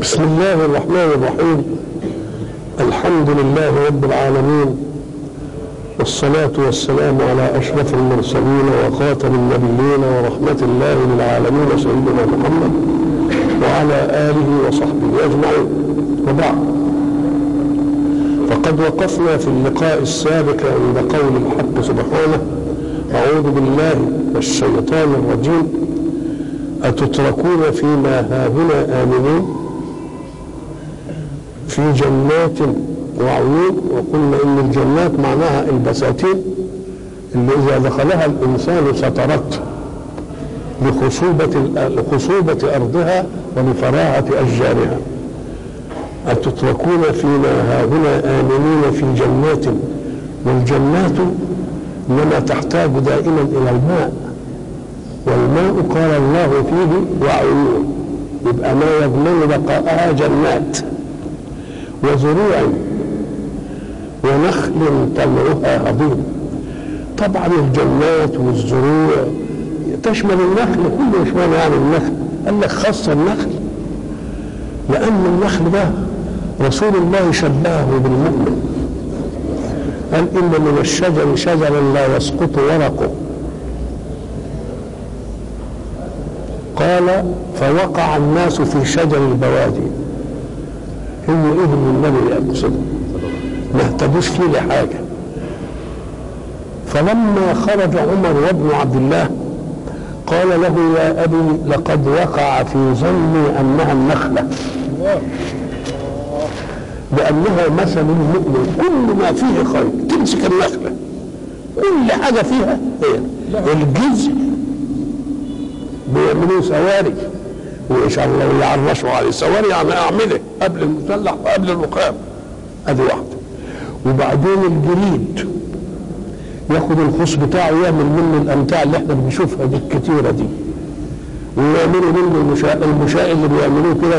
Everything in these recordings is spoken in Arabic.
بسم الله الرحمن الرحيم. الحمد لله رب العالمين، والصلاة والسلام على أشرف المرسلين وخاتم النبيين ورحمة الله للعالمين سيدنا محمد وعلى آله وصحبه أجمعين، وبعد. فقد وقفنا في اللقاء السابق عند قول الحق سبحانه: أعوذ بالله من الشيطان الرجيم، أتتركون فيما هاهنا آمنين في جنات وعيون. وقلنا إن الجنات معناها البساتين اللي إذا دخلها الإنسان سترته لخصوبة أرضها ولفراعة أشجارها. أتتركون فيما هاهنا آمنين في جنات، والجنات إنما تحتاج دائما إلى الماء، والماء قال الله فيه وعيون، يبقى ما يضمن بقاءها جنات وزروع ونخل طلعها هضيم. طبعا الجنات والزروع تشمل النخل كله. اشمعنى يعني النخل؟ قال لك خاصة النخل لأن النخل ده رسول الله شبهه بالمؤمن، قال إن من الشجر شجرا لا يسقط ورقه، قال فوقع الناس في شجر البوادي. هو ايه اللي النبي يقصده؟ ما اهتدوش فيه لحاجه. فلما خرج عمر وابن عبد الله قال له: يا ابي لقد وقع في ظني انها النخله، لانها مثل المؤمن، كل ما فيه خير. تمسك النخله كل حاجه فيها هي الجزء بيعملوا سواري، وان شاء الله يعرشوا عليه سواري، يعني اعمله قبل المسلح وقبل الرقاب، ادي واحده. وبعدين الجريد ياخد الخص بتاعه يعمل منه الامتاع اللي احنا بنشوفها دي الكتيره دي، ويعملوا منه المشاء اللي بيعملوه كده،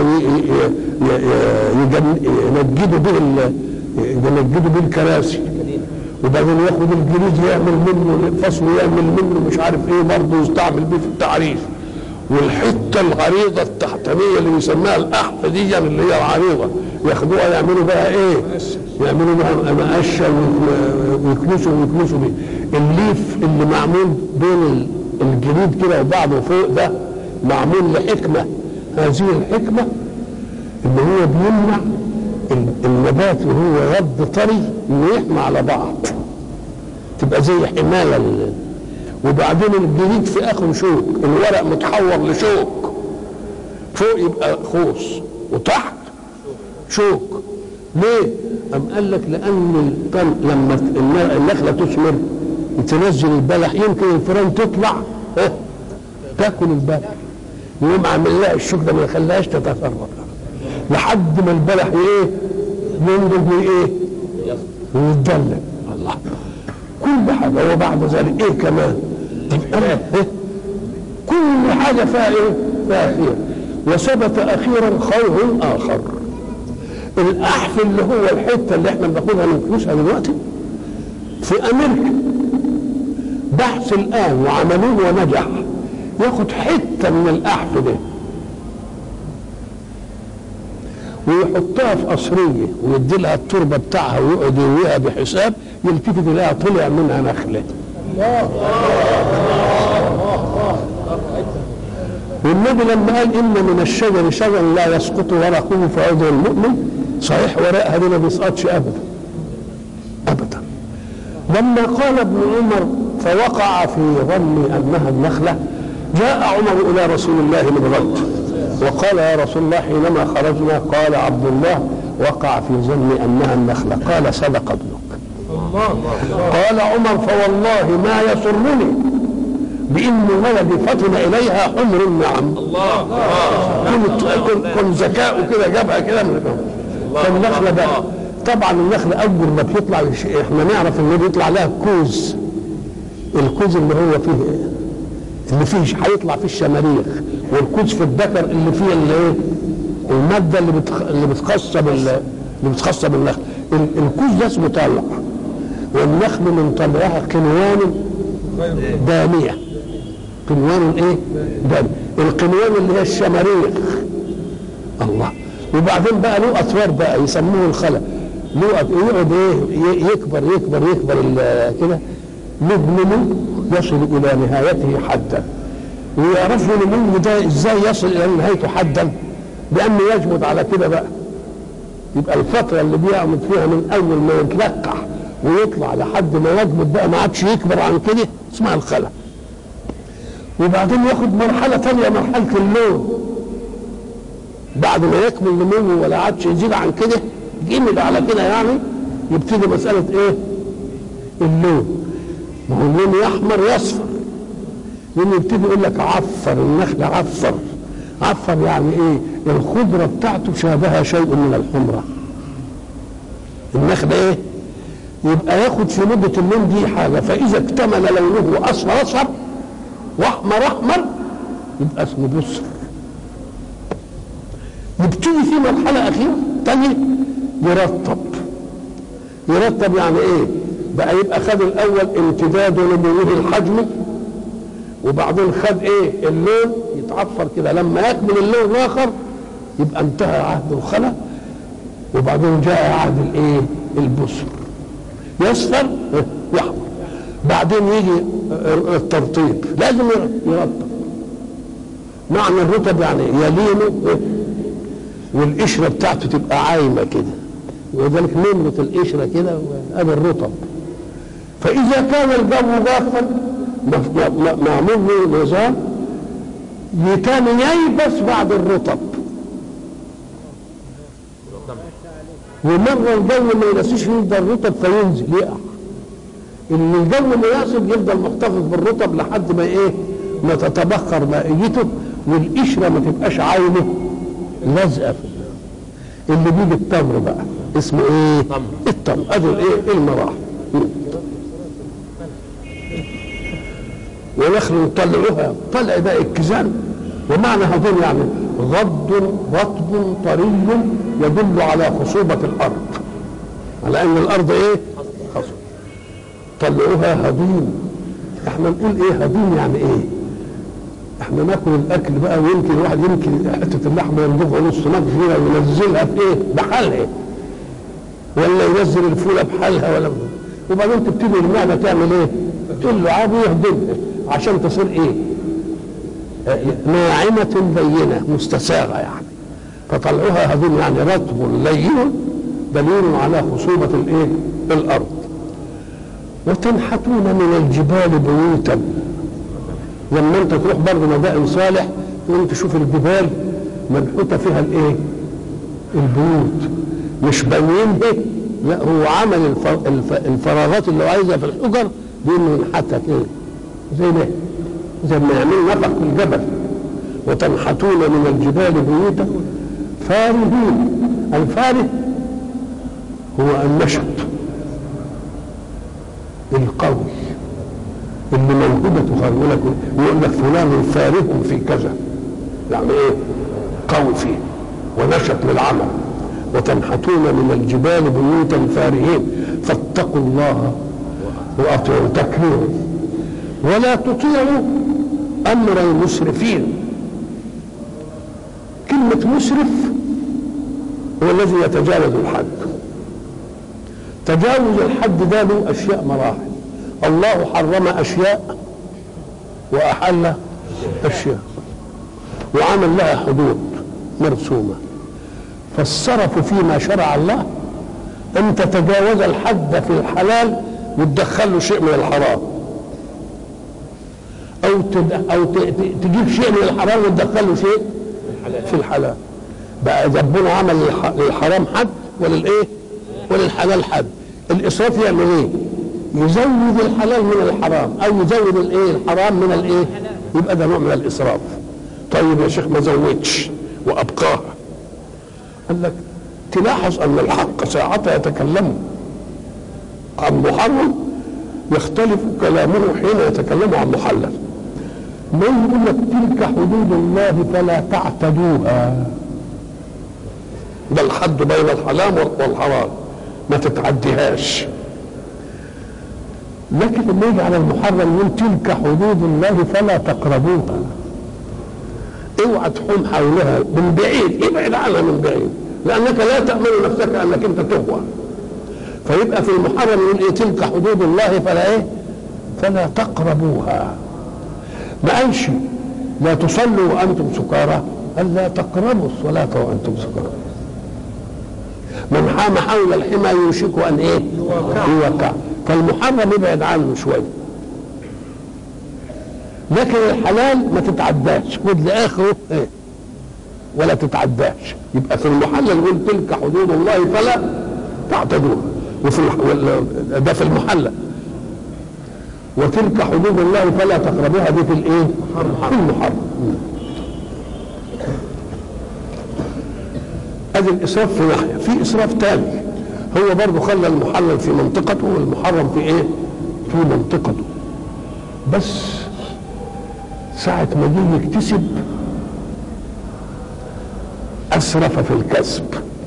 ينجدوا به الكراسي. وبعدين ياخد الجريد يعمل منه الفصل ويعمل منه مش عارف ايه، برضه يستعمل بيه في التعريف. والحته العريضه التحتانيه اللي بيسموها الاحف دي اللي هي العريضه، ياخدوها يعملوا بها ايه؟ يعملوا بها مقشه ويكنسوا بيه. الليف اللي معمول بين الجريد كده وبعضه فوق ده معمول لحكمه. هذه الحكمه ان هو بيمنع النبات وهو يد طري انه يحمى على بعض، تبقى زي حمايه. وبعدين الجريد في اخره شوك، الورق متحور لشوك، فوق يبقى خوص وتحت شوك. ليه؟ أم قال لك لأن لما النخلة تثمر تنزل البلح، يمكن الفيران تطلع تاكل البلح، يقوم عامل لها الشوك ده ما يخليهاش تتفرق لحد ما البلح ايه؟ ينضج وايه؟ ويتدلل. الله، كل حاجة. وبعد ذلك ايه كمان؟ كل حاجة فيها ايه؟ فيها خير. وثبت اخيرا خير اخر. الاحف اللي هو الحته اللي احنا بناخدها من فلوسها دلوقتي في امريكا، بحث الان وعملوه ونجح، ياخد حته من الاحف ده ويحطها في قصريه ويدي لها التربه بتاعها ويقعد يرويها بحساب، يلتفت يلاقيها طلع منها نخله. والنبي لما قال ان من الشجر شجر لا يسقط ورقه فعود المؤمن، صحيح ورقها دي ما بيسقطش ابدا ابدا. لما قال ابن عمر فوقع في ظني انها النخله، جاء عمر الى رسول الله من رد وقال: يا رسول الله حينما خرجنا قال عبد الله وقع في ظني انها النخله. قال: صدق ابنك. قال عمر: فوالله ما يسرني بإن ولدي فطن إليها حمر النعم. كن ذكاؤه كده جابها كده من فالنخلة بقى. طبعا النخلة أول ما بيطلع احنا نعرف إنه بيطلع لها كوز، الكوز اللي هو فيه اللي فيه هيطلع فيه الشماريخ، والكوز في الذكر اللي فيه المادة اللي بتخصب النخل. الكوز ده اسمه طلع، والنخل من طلعها قنوان دامية. قنوان ايه؟ دامية. القنوان اللي هي الشماريخ. الله، وبعدين بقى له اطوار بقى يسموه الخلا، له يقعد ايه يكبر يكبر يكبر كده له نمو يصل الى نهايته حدا. ويعرفوا النمو ده ازاي يصل الى نهايته حدا؟ بانه يجمد على كده بقى. يبقى الفتره اللي بيعمد فيها من اول ما يتلقح ويطلع لحد ما يجمد بقى ما عادش يكبر عن كده اسمها الخلا. وبعدين ياخد مرحله ثانيه، مرحله اللون، بعد ما يكمل نموه ولا عادش يزيد عن كده جمد على كده يعني يبتدي مساله ايه؟ اللون. ما هو اللون يحمر يصفر، لانه يبتدي يقول لك عفر النخل، عفر. عفر يعني ايه؟ الخضره بتاعته شابها شيء من الحمره. النخل ايه؟ يبقى ياخد في مده اللون دي حاجه، فاذا اكتمل لونه اصفر اصفر واحمر احمر يبقى اسمه بصر. يبتدي في مرحله اخيره ثانيه يرطب. يرطب يعني ايه؟ بقى يبقى خد الاول امتداد نموه الحجمي، وبعدين خد ايه؟ اللون يتعفر كده. لما يكمل اللون الاخر يبقى انتهى عهد الخلا، وبعدين جاء عهد الايه؟ البصر. يصفر يحمر. بعدين يجي الترطيب، لازم يرطب. معنى الرطب يعني يلينه والقشره بتاعته تبقى عايمه كده، ولذلك نمرة القشره كده وادي الرطب. فاذا كان الجو جافا معمول له نظام كان ييبس بعد الرطب، ومره الجو ما ينسيش يفضل الرطب فينزل يقع. ان الجو مناسب يفضل محتفظ بالرطب لحد ما ايه؟ ما تتبخر مائيته والقشره ما تبقاش عايمه لازقه في اللي بيجي التمر بقى اسمه ايه؟ التمر. ادي الايه؟ المراحل. ونخل نطلعوها طلع بقى الكزان. ومعنى هذول يعني غض رطب طري يدل على خصوبة الأرض، على أن الأرض إيه؟ خصوبة. طلعوها هضيم. احنا نقول إيه هضيم يعني إيه؟ احنا ناكل الأكل بقى، ويمكن الواحد يمكن حتة اللحمة ينضغها نص نضغ وينزلها في إيه؟ بحالها، ولا ينزل الفولة بحالها، ولا وبعدين تبتدي المعدة تعمل إيه؟ تقول له عادي يهضمها عشان تصير إيه؟ ناعمة بينة مستساغة يعني. فطلعوها هذول يعني رطب لين دليل على خصوبة الايه؟ الارض. وتنحتون من الجبال بيوتا. لما انت تروح برضه مدائن صالح تقوم تشوف الجبال منحوتة فيها الايه؟ البيوت، مش بنينها، لا هو عمل الفراغات اللي عايزها في الحجر دي منحتها كده زي ما يعمل نفق في الجبل. وتنحتون من الجبال بيوتا فارهين. الفاره هو النشط القوي اللي موهبته خير. يقول لك فلان فاره في كذا، يعني ايه؟ قوي فيه ونشط للعمل. وتنحتون من الجبال بيوتا فارهين فاتقوا الله واطيعوا تكريما ولا تطيعوا امر المسرفين. كلمة مسرف هو الذي يتجاوز الحد. تجاوز الحد ده له اشياء مراحل. الله حرم اشياء واحل اشياء وعمل لها حدود مرسومة. فالصرف فيما شرع الله ان تتجاوز الحد في الحلال وتدخل له شيء من الحرام، او تجيب شيء من الحرام وتدخل له شيء في الحلال. بقى ربنا عمل للحرام حد وللايه؟ وللحلال حد. الاسراف يعمل ايه؟ يزود الحلال من الحرام او يزود الايه؟ الحرام من الايه؟ يبقى ده نوع من الاسراف. طيب يا شيخ ما زودش وابقاها. قال لك تلاحظ ان الحق ساعتها يتكلم عن محرم يختلف كلامه حين يتكلم عن محلل. ما يقول لك تلك حدود الله فلا تعتدوها، ده الحد بين الحلال والحرام ما تتعديهاش. لكن لما يجي على المحرم يقول تلك حدود الله فلا تقربوها. اوعى تحوم حولها من بعيد، ابعد عنها من بعيد، لانك لا تامن نفسك انك انت تغوى. فيبقى في المحرم يقول ايه؟ تلك حدود الله فلا ايه؟ فلا تقربوها. ما قالش لا تصلوا وانتم سكارى، قال لا تقربوا الصلاه وانتم سكارى. من حام حول الحمى يوشك ان ايه؟ يوقع. فالمحرم يبعد عنه شويه، لكن الحلال ما تتعداش، خد لاخره ايه؟ ولا تتعداش. يبقى في المحلل يقول تلك حدود الله فلا تعتدوها، وفي ده في المحلل. وتلك حدود الله فلا تقربوها، دي في الايه؟ في المحرم. ادي الاسراف في ناحيه. في اسراف تاني، هو برضه خلى المحلل في منطقته والمحرم في ايه؟ في منطقته. بس ساعة ما جه يكتسب اسرف في الكسب،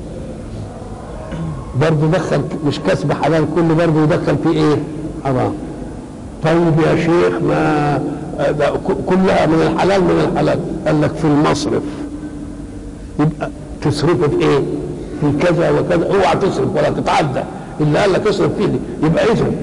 برضه دخل مش كسب حلال كله، برضه يدخل في ايه؟ حرام. طيب يا شيخ ما كلها من الحلال من الحلال، قال لك في المصرف يبقى تصرفه في ايه؟ في كذا وكذا، اوعى تصرف ولا تتعدى، اللي قال لك اصرف فيه دي. يبقى اذا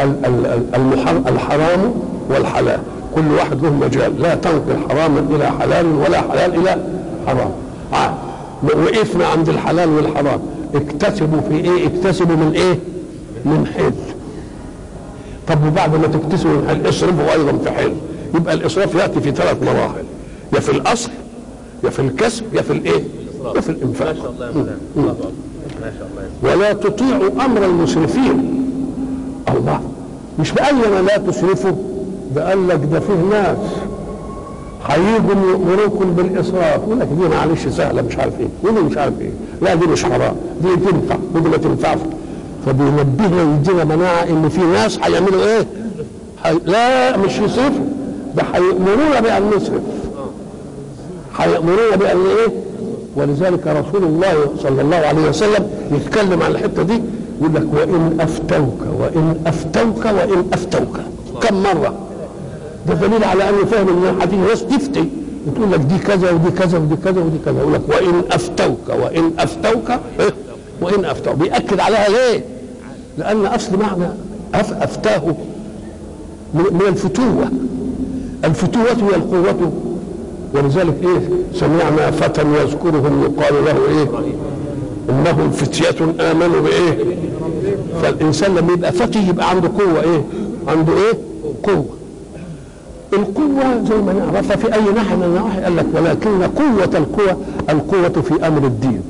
الحرام والحلال كل واحد له مجال، لا تنقل حراما الى حلال ولا حلال الى حرام. وقفنا عند الحلال والحرام، اكتسبوا في ايه؟ اكتسبوا من ايه؟ من حل. طب وبعد ما تكتسبوا من حل اصرفوا ايضا في حل. يبقى الاسراف ياتي في 3 مراحل، يا في الاصل يا في الكسب يا في الايه؟ يا في الانفاق. ما شاء الله يا مولانا، الله اكبر، ما شاء الله. ولا تطيعوا امر المسرفين. الله مش بأيما لا تسرفوا، ده قال لك ده فيه ناس هيجوا يأمروكم بالإسراف، يقول لك دي معلش سهلة مش عارف ايه، ودي مش عارف ايه، لا دي مش حرام، دي تنفع ودي ما تنفعش. فبينبهنا ويدينا مناعة ان في ناس هيعملوا ايه؟ لا مش يصرفوا، ده هيأمرونا بأن نصرف، هيأمرونا بأن ايه؟ ولذلك رسول الله صلى الله عليه وسلم يتكلم عن الحتة دي، يقول لك وإن أفتوك وإن أفتوك وإن أفتوك. كم مرة؟ ده دليل على أنه فاهم إن هتيجي ناس تفتي وتقول لك دي كذا ودي كذا ودي كذا ودي كذا، يقول لك وإن أفتوك وإن أفتوك إيه؟ وإن أفتوك. بيأكد عليها ليه؟ لأن أصل معنى أفتاه من الفتوة. الفتوة هي القوة، ولذلك إيه؟ سمعنا فتى يذكرهم يقال له إيه؟ إنهم فتية آمنوا بإيه؟ فالإنسان لما يبقى فتي يبقى عنده قوة إيه؟ عنده إيه؟ قوة. القوة زي ما نعرفها في أي ناحية من النواحي، قال لك ولكن قوة القوة في أمر الدين.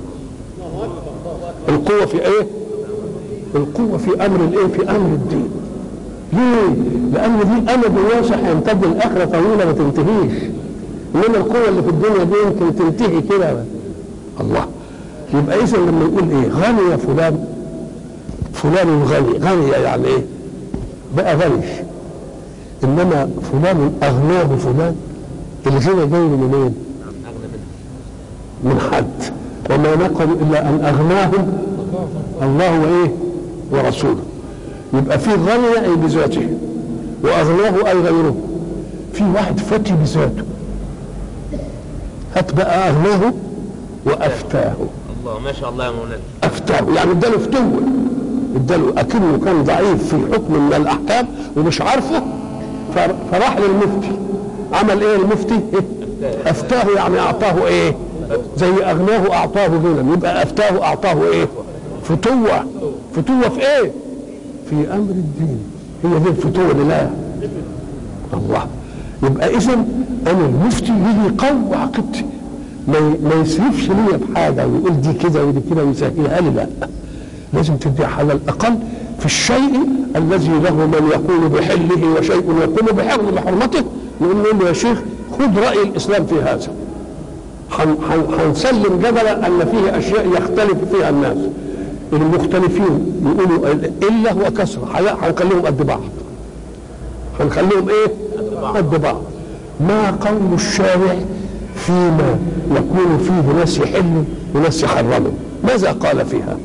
القوة في إيه؟ القوة في أمر الإيه؟ في أمر الدين. ليه؟ لأن دي أمد واسع يمتد الآخرة طويلة ما تنتهيش، إنما القوة اللي في الدنيا دي يمكن تنتهي كده. الله. يبقى إذا لما يقول إيه؟ غني يا فلان، فلان غني يعني إيه؟ بقى غني. إنما فلان أغناه فلان، الغنى جاي من منين؟ من حد. وما نقلوا إلا أن أغناهم الله وإيه؟ ورسوله. يبقى في غني أي بذاته، وأغناه أي غيره. في واحد فتي بذاته، هات بقى أغناه وأفتاه. الله ما شاء الله يا مولانا. أفتاه يعني اداله فتوة، اداله أكنه كان ضعيف في حكم من الأحكام ومش عارفه، فراح للمفتي. عمل إيه المفتي؟ إيه؟ أفتاه يعني أعطاه إيه؟ زي أغناه أعطاه غنى، يبقى أفتاه أعطاه إيه؟ فتوة. فتوة في إيه؟ في أمر الدين. هي دي الفتوة لله. الله. يبقى إذا أنا المفتي يجي يقوي عقيدتي، ما يسرفش ليا بحاجة ويقول دي كده ودي كده ويسهلها لي، لا، لازم تدي على الأقل في الشيء الذي له من يقول بحله وشيء يقول بحرمته، نقول له يا شيخ خذ رأي الإسلام في هذا. هنسلم جدلا أن فيه أشياء يختلف فيها الناس، المختلفين يقولوا إلا وكسرة، هنخليهم قد بعض، هنخليهم إيه؟ قد بعض. ما قول الشارع فيما يكون فيه ناس يحلوا وناس يحرموا؟ ماذا قال فيها؟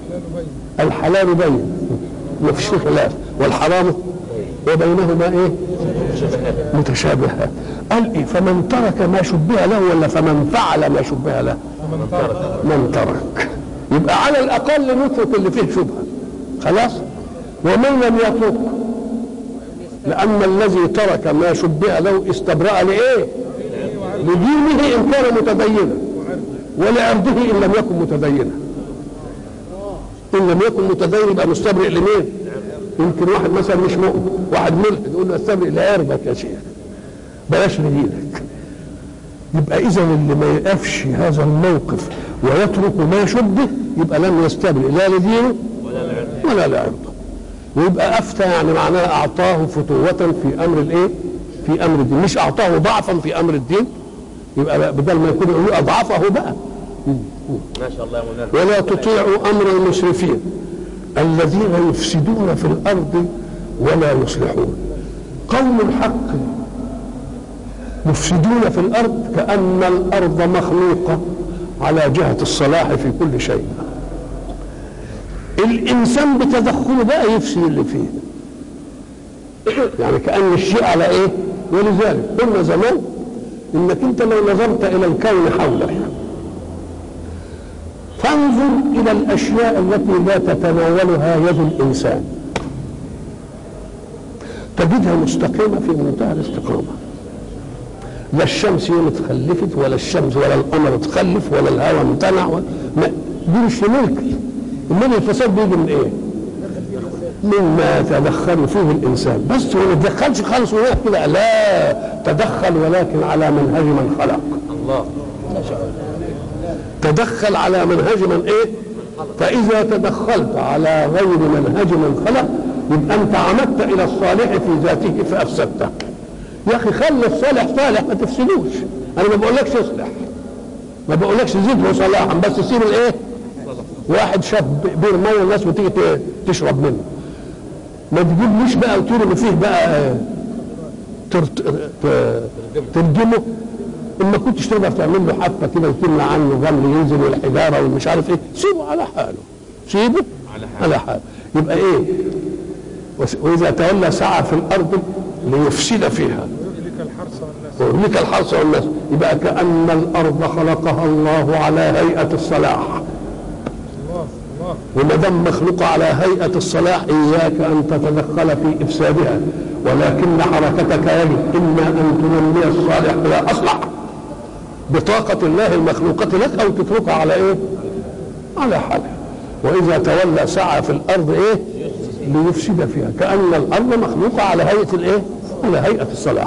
الحلال بين ما فيش خلاف، والحرام وبينهما ايه؟ متشابهات. قال ايه؟ فمن ترك ما شبه له ولا فمن فعل ما شبه له؟ من ترك. يبقى على الاقل نترك اللي فيه شبهه خلاص. ومن لم يترك، لان الذي ترك ما شبه له استبرأ لايه؟ لدينه ان كان متدينا، ولعرضه ان لم يكن متدينا. ان لم يكن متدين يبقى مستبرئ لمين؟ يمكن واحد مثلا مش مؤمن، واحد ملحد، يقول له استبرئ لعرضك يا شيخ، بلاش لدينك. يبقى اذا اللي ما يقفش هذا الموقف ويترك ما شبه يبقى لم يستبرئ لا لدينه ولا لعرضه. ويبقى افتى يعني معناه اعطاه فتوة في امر الايه؟ في امر الدين، مش اعطاه ضعفا في امر الدين. يبقى بدل ما يكون يقول اضعفه بقى. ما شاء الله يا مولانا. ولا تطيعوا امر المسرفين الذين يفسدون في الارض ولا يصلحون. قوم الحق يفسدون في الارض كأن الارض مخلوقة على جهة الصلاح في كل شيء. الانسان بتدخله بقى يفسد اللي فيه، يعني كأن الشيء على ايه؟ ولذلك قلنا زمان انك انت لو نظرت الى الكون حولك فانظر الى الاشياء التي لا تتناولها يد الانسان تجدها مستقيمة في منتهى الاستقامة. لا الشمس يوم اتخلفت ولا الشمس ولا القمر اتخلف ولا الهواء امتنع دي مش ملكي. امال الفساد بيجي من ايه؟ مما يتدخل فيه الانسان بس. وما يتدخلش خالص وهو كده، لا تدخل ولكن على منهج من خلق. الله. تدخل على منهج من ايه؟ فاذا تدخلت على غير منهج من خلق يبقى انت عمدت الى الصالح في ذاته فافسدته. يا اخي خلي الصالح صالح ما تفسدوش. انا ما بقولكش اصلح، ما بقولكش زيده صلاحا، بس سيب الايه؟ واحد شاب بير ميه الناس بتيجي تشرب منه، ما تجيبليش بقى وتقول ان فيه بقى ترجمه. اما كنتش تقدر تعمل له حفه كده وتمنع عنه الرمل ينزل والحجاره والمش عارف ايه، سيبه على حاله، سيبه على حاله. يبقى ايه؟ واذا تولى سعى في الارض ليفسد فيها ويهلك الحرث والنسل. يبقى كأن الارض خلقها الله على هيئة الصلاح، وما دام مخلوقه على هيئة الصلاح اياك ان تتدخل في افسادها، ولكن حركتك يجب اما ان تنمي الصالح الى اصلح بطاقة الله المخلوقة لك او تتركها على ايه؟ على حالها. واذا تولى سعى في الارض ايه؟ ليفسد فيها، كأن الارض مخلوقة على هيئة الايه؟ على هيئة الصلاح.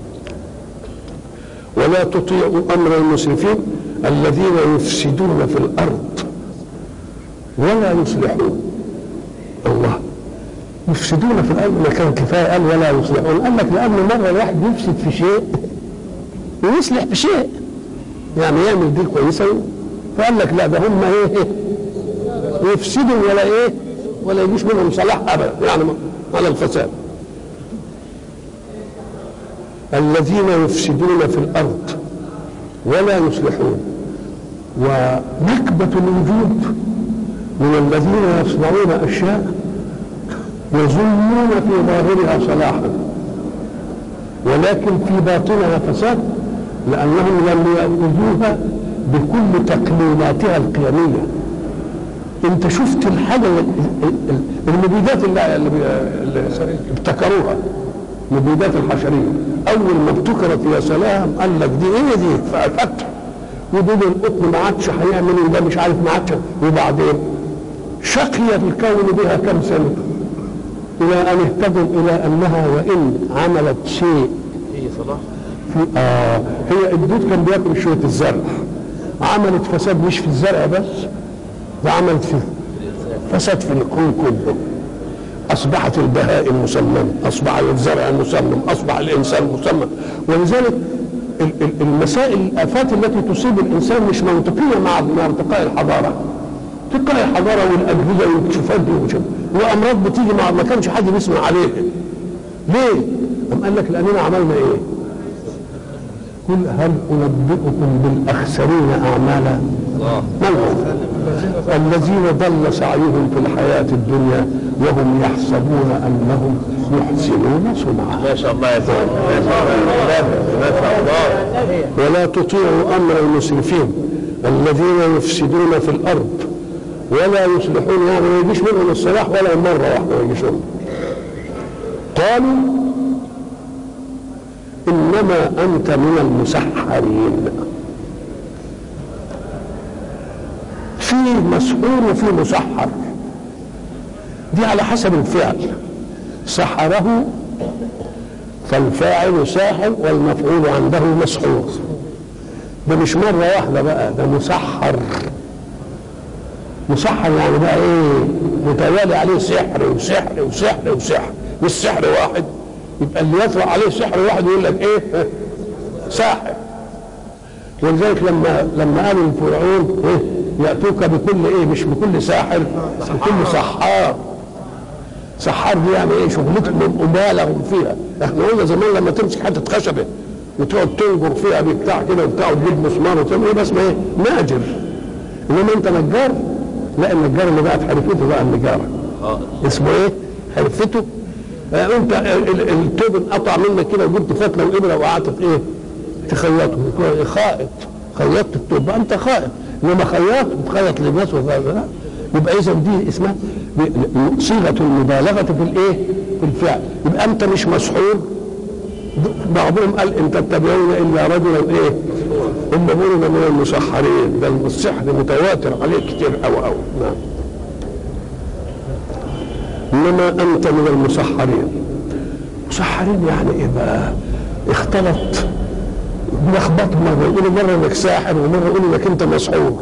ولا تطيعوا امر المسرفين الذين يفسدون في الارض ولا يصلحون. الله، يفسدون في الارض ما كان كفايه قال ولا يصلحون. قال لك لان مره الواحد يفسد في شيء ويصلح في شيء، يعني يعمل دي كويسه، فقال لك لا ده هم ايه؟ يفسدوا ولا ايه؟ ولا يجيش منهم صلاح ابدا، يعني على الفساد. الذين يفسدون في الارض ولا يصلحون. ونكبة الوجود من الذين يصنعون اشياء يظنون في ظاهرها صلاحا ولكن في باطنها فساد، لانهم لم يأخذوها بكل تقنيناتها القيمية. انت شفت الحاجة المبيدات اللي ابتكروها، مبيدات الحشرية، اول ما ابتكرت يا سلام قال لك دي ايه دي؟ ففتح ودول القطن ما عادش هيعمل ده مش عارف ما عادش. وبعدين شقي الكون بها كم سنة الى ان اهتدوا الى انها وان عملت شيء هي صلاح في هي الدود كان بياكل شوية الزرع، عملت فساد مش في الزرع بس، ده عملت في فساد في الكون كله. اصبحت البهائم مسممه، اصبح الزرع مسمم، اصبح الانسان مسمم. ولذلك المسائل الافات التي تصيب الانسان مش منطقيه مع ارتقاء الحضاره. ارتقاء الحضاره والاجهزه والاكتشافات دي وامراض بتيجي ما كانش حد بيسمع عليها. ليه؟ قام قال لك لاننا عملنا ايه؟ قل هل انبئكم بالاخسرين اعمالا؟ من هم؟ الذين ضل سعيهم في الحياة الدنيا وهم يحسبون أنهم يحسنون صنعا. ما شاء الله يا سيدي، ما شاء الله. ولا تطيعوا أمر المسرفين الذين يفسدون في الأرض ولا يصلحون، يعني ما يجيش منهم الصلاح ولا مرة واحدة ما يجيش منهم. قالوا إنما أنت من المسحرين. في مسحور وفي مسحر، دي على حسب الفعل. سحره فالفاعل ساحر والمفعول عنده مسحور. ده مش مرة واحدة بقى، ده مسحر. مسحر يعني بقى ايه؟ متوالي عليه سحر وسحر وسحر وسحر، مش سحر واحد. يبقى اللي يطرأ عليه سحر واحد يقول لك ايه؟ ساحر. ولذلك لما قالوا الفرعون ايه؟ يأتوك بكل ايه؟ مش بكل ساحر، بكل سحار. سحار دي يعني ايه؟ شغلتهم مبالغ فيها. احنا قلنا زمان لما تمسك حته خشبه وتقعد تنجر فيها بتاع كده وبتاع وتجيب مسمار وتعمل ايه؟ بس ما ايه؟ ناجر. انما انت نجار؟ لا، النجار اللي بقى في حرفته بقى النجاره. اسمه ايه؟ حرفته. انت التوب انقطع منك كده وجبت فتله وابره وقعدت ايه؟ تخيطه. خائط، خيطت التوب بقى انت خائط. انما خياط بتخيط للناس ولا. يبقى اذا دي اسمها صيغه المبالغه في الايه؟ في الفعل. يبقى انت مش مسحور. بعضهم قال ان تتبعون الا رجلا ايه؟ هم بيقولوا من المسحرين. ده السحر متواتر عليه كتير قوي قوي. نعم. انما انت من المسحرين. مسحرين يعني ايه بقى؟ اختلط بلخبط، مره يقولوا مره انك ساحر ومره يقولوا انك انت مسحور.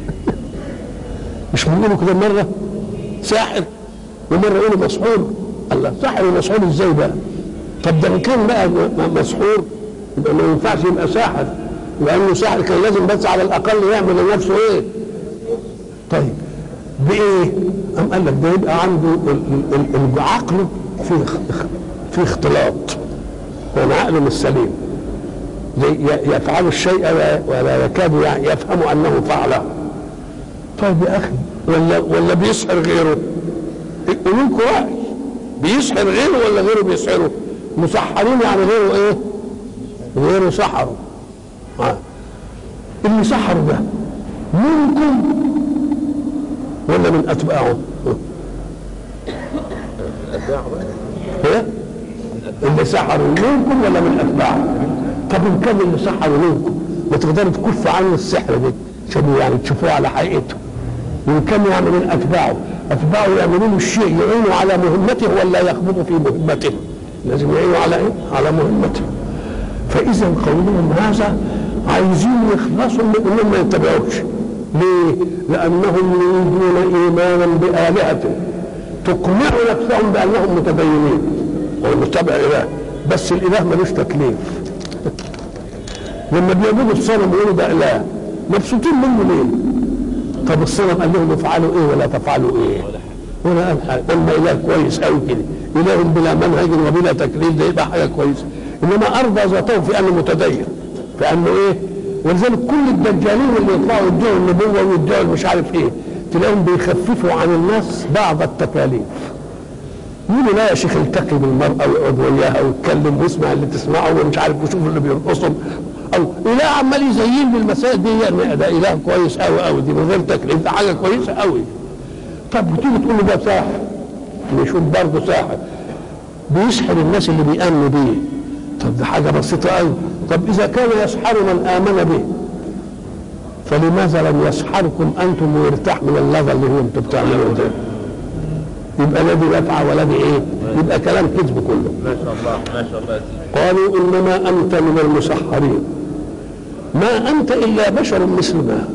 مش بيقولوا كده مره ساحر ومره يقولوا مسحور. الله، ساحر ومسحور ازاي بقى؟ طب ده ان كان بقى مسحور يبقى ما ينفعش يبقى ساحر، لانه ساحر كان لازم بس على الاقل يعمل لنفسه ايه؟ طيب بايه؟ قام قال لك ده يبقى عنده عقله في اختلاط، والعقل مش سليم. يفعل الشيء ولا يكاد يفهم انه فعله. طيب يا اخي، ولا بيسحر غيره؟ قولوا لكم راي، بيسحر غيره ولا غيره بيسحره؟ مسحرين يعني غيره ايه؟ غيره سحره. اللي سحر ده منكم ولا من اتباعه؟ ايه؟ اللي سحروا منكم ولا من اتباعه؟ طب ان كان اللي سحروا منكم ما تقدروا تكفوا عنه السحر ده عشان يعني تشوفوه على حقيقته. وان كان يعني من اتباعه يعملون الشيء يعينوا على مهمته ولا يخبطوا في مهمته؟ لازم يعينوا على ايه؟ على مهمته. فاذا قولهم هذا عايزين يخلصوا من انهم ما يتبعوش. ليه؟ لانهم يريدون ايمانا بآلهته تقنع نفسهم بانهم متدينين ومتبع اله، بس الاله ملوش تكليف. لما بيعبدوا الصنم يقولوا ده اله، مبسوطين منه ليه؟ طب الصنم قال لهم افعلوا ايه ولا تفعلوا ايه؟ ولا قال حاجه. اما اله كويس قوي كده، اله بلا منهج وبلا تكليف، ده يبقى حاجه كويسه. انما ارضى ذاته في انه متدين، في انه ايه؟ ولذلك كل الدجالين اللي يطلعوا يدعوا النبوه ويدعوا مش عارف ايه، تلاقيهم بيخففوا عن الناس بعض التكاليف. يقولوا لا يا شيخ التقي بالمرأة ويقعد وياها ويتكلم ويسمع اللي تسمعه ومش عارف ويشوف اللي بيرقصهم، او اله عمال يزين بالمسائل دي، يعني ده اله كويس قوي قوي، دي من غير تكليف، ده حاجه كويسه قوي. طب بتيجي تقول له ده ساحر، نشوف برضه ساحر بيسحر الناس اللي بيامنوا بيه. طب ده حاجه بسيطه قوي. طب اذا كان يسحر من امن به فلماذا لم يسحركم انتم ويرتاح من اللغه اللي هو انتم بتعملوه ده؟ يبقى لا دي نفعه ولا دي ايه؟ يبقى كلام كذب كله. ما شاء الله ما شاء الله. قالوا انما انت من المسحرين ما انت الا بشر مثلنا.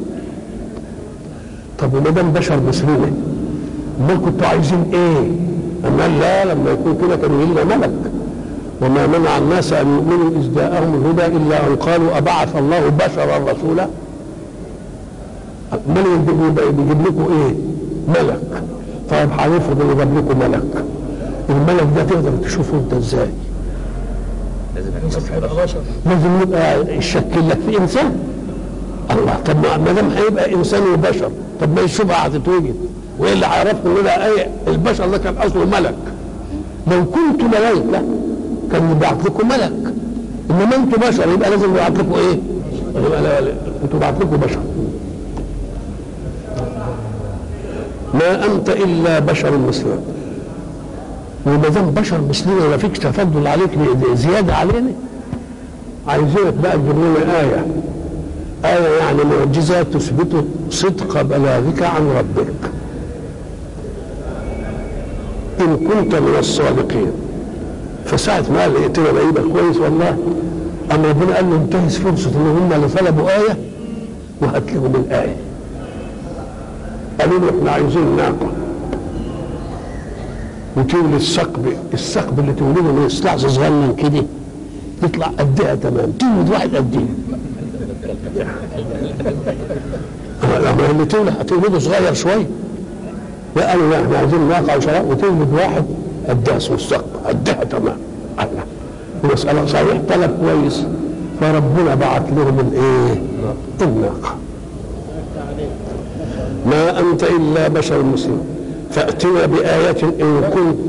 طب وما دام بشر مثلنا امال كنتوا عايزين ايه؟ اما لا، لما يكون كده كانوا يجي لنا ملك. وما منع الناس ان يؤمنوا اذ جاءهم الهدى الا ان قالوا ابعث الله بشرا رسولا. امال بيجيب لكم ايه؟ ملك. طيب هنفرض انه جاب لكم ملك، الملك ده تقدر تشوفه انت ازاي؟ لازم يبقى يشكل لك في انسان. الله، طب ما دام هيبقى انسان وبشر طب ما الشبهه هتتوجد، وايه اللي هيعرفكم ان انا ايه؟ البشر ده كان اصله ملك. لو كنت ملائكه كان يبعث لكم ملك، انما انتوا بشر يبقى لازم يبعث لكم ايه؟ انتوا يبعث لكم بشر. ما انت الا بشر مثلنا، وما دام بشر مثلنا ولا فيك تفضل عليك زياده علينا، عايزينك بقى تجيب لنا ايه يعني معجزه تثبت صدق بلاغك عن ربك ان كنت من الصادقين. فساعة ما قال ائتنا بقى كويس والله، اما ربنا قال له انتهز فرصه ان هم اللي طلبوا ايه وهات لهم الايه. قالوا له احنا عايزين ناقه وتولد الثقب اللي تولده من استعصى صغنن كده يطلع قدها تمام، تولد واحد قدها. لما اللي هتولده صغير شويه، قالوا لا احنا عايزين ناقه وشراء وتولد واحد قدها اسمه الثقب قدها تمام. المسألة صحيح طلب كويس، فربنا بعت لهم الايه؟ الناقه. ما انت الا بشر مسلم فاتنا بآية ان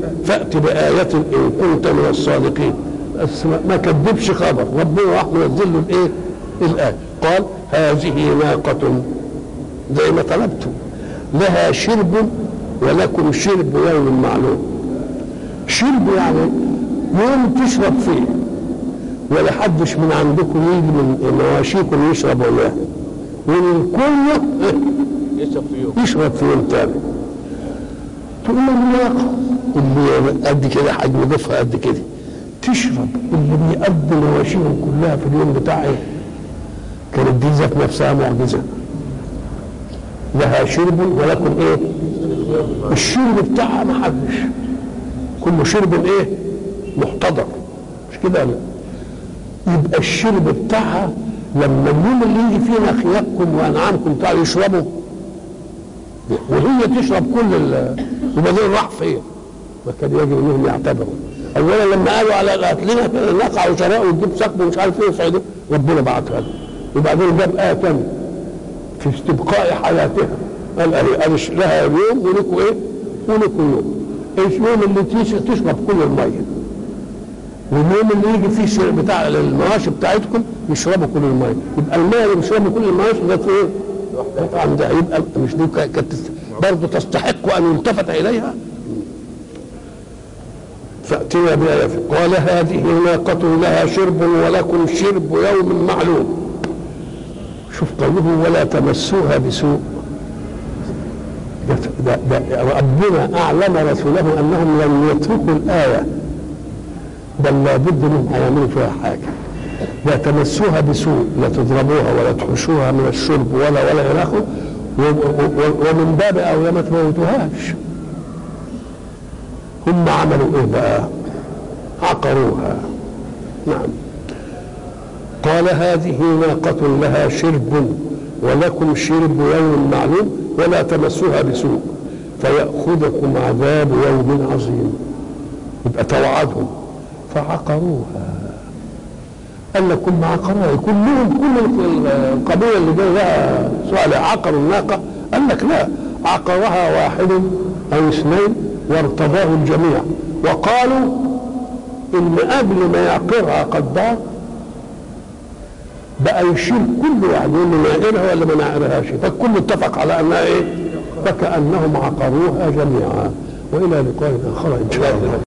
كنت من الصادقين. بس ما كذبش خبر، ربنا راح منزل له الايه؟ الآية. قال هذه ناقة زي ما طلبتم لها شرب ولكم شرب يوم معلوم. شرب يعني يوم تشرب فيه، ولا حدش من عندكم يجي من مواشيكم يشرب وياه، والكل يشرب في يوم تاني. تقول له الناقة اللي قد كده حجم ضفها قد كده تشرب اللي بيقضي مواشيهم كلها في اليوم بتاعها، كانت دي ذات نفسها معجزة. لها شرب ولكن ايه؟ الشرب بتاعها ما حدش، كل شرب ايه؟ محتضر، مش كده؟ لا، يبقى الشرب بتاعها لما اليوم اللي يجي فيه خيابكم وانعامكم تعالوا يشربوا وهي تشرب كل وبعدين راح فين؟ ما كان يجب انهم يعتبروا. اولا لما قالوا على قاتلنا نقع وشراء وتجيب ثقب ومش عارف ايه وصعدوا، ربنا بعتها له. وبعدين جاب ايه ثانيه في استبقاء حياتها، قال لها يوم ولكم ايه؟ ولكم يوم. اليوم اللي تشرب كل الميه، واليوم اللي يجي فيه الشرب بتاع المواشي بتاعتكم يشربوا كل الميه. يبقى الميه اللي بيشربوا كل المواشي ده ايه؟ عندها يبقى مش دي كانت برضه تستحق ان يلتفت اليها. فاتنا بآية قال هذه ناقة لها شرب ولكم شرب يوم معلوم. شوف قوله ولا تمسوها بسوء. ربنا اعلم رسوله انهم لن يتركوا الايه، بل لابد منهم هيعملوا فيها حاجه. لا تمسوها بسوء، لا تضربوها ولا تحشوها من الشرب ولا الى اخره، ومن باب اولى ما تموتوهاش. هم عملوا ايه بقى؟ عقروها. نعم. قال هذه ناقة لها شرب ولكم شرب يوم معلوم ولا تمسوها بسوء فيأخذكم عذاب يوم عظيم. يبقى توعدهم فعقروها. قال لكم عقروها كلهم، كل القبيله اللي جاي لها سؤال عقروا الناقه. قال لك لا، عقرها واحد او اثنين وارتضاه الجميع، وقالوا ان قبل ما يعقرها قدار بقى يشيل كل واحد يقول له نائرها ولا ما نائرهاش، فالكل اتفق على انها ايه؟ فكأنهم عقروها جميعا. والى لقاء اخر ان شاء الله.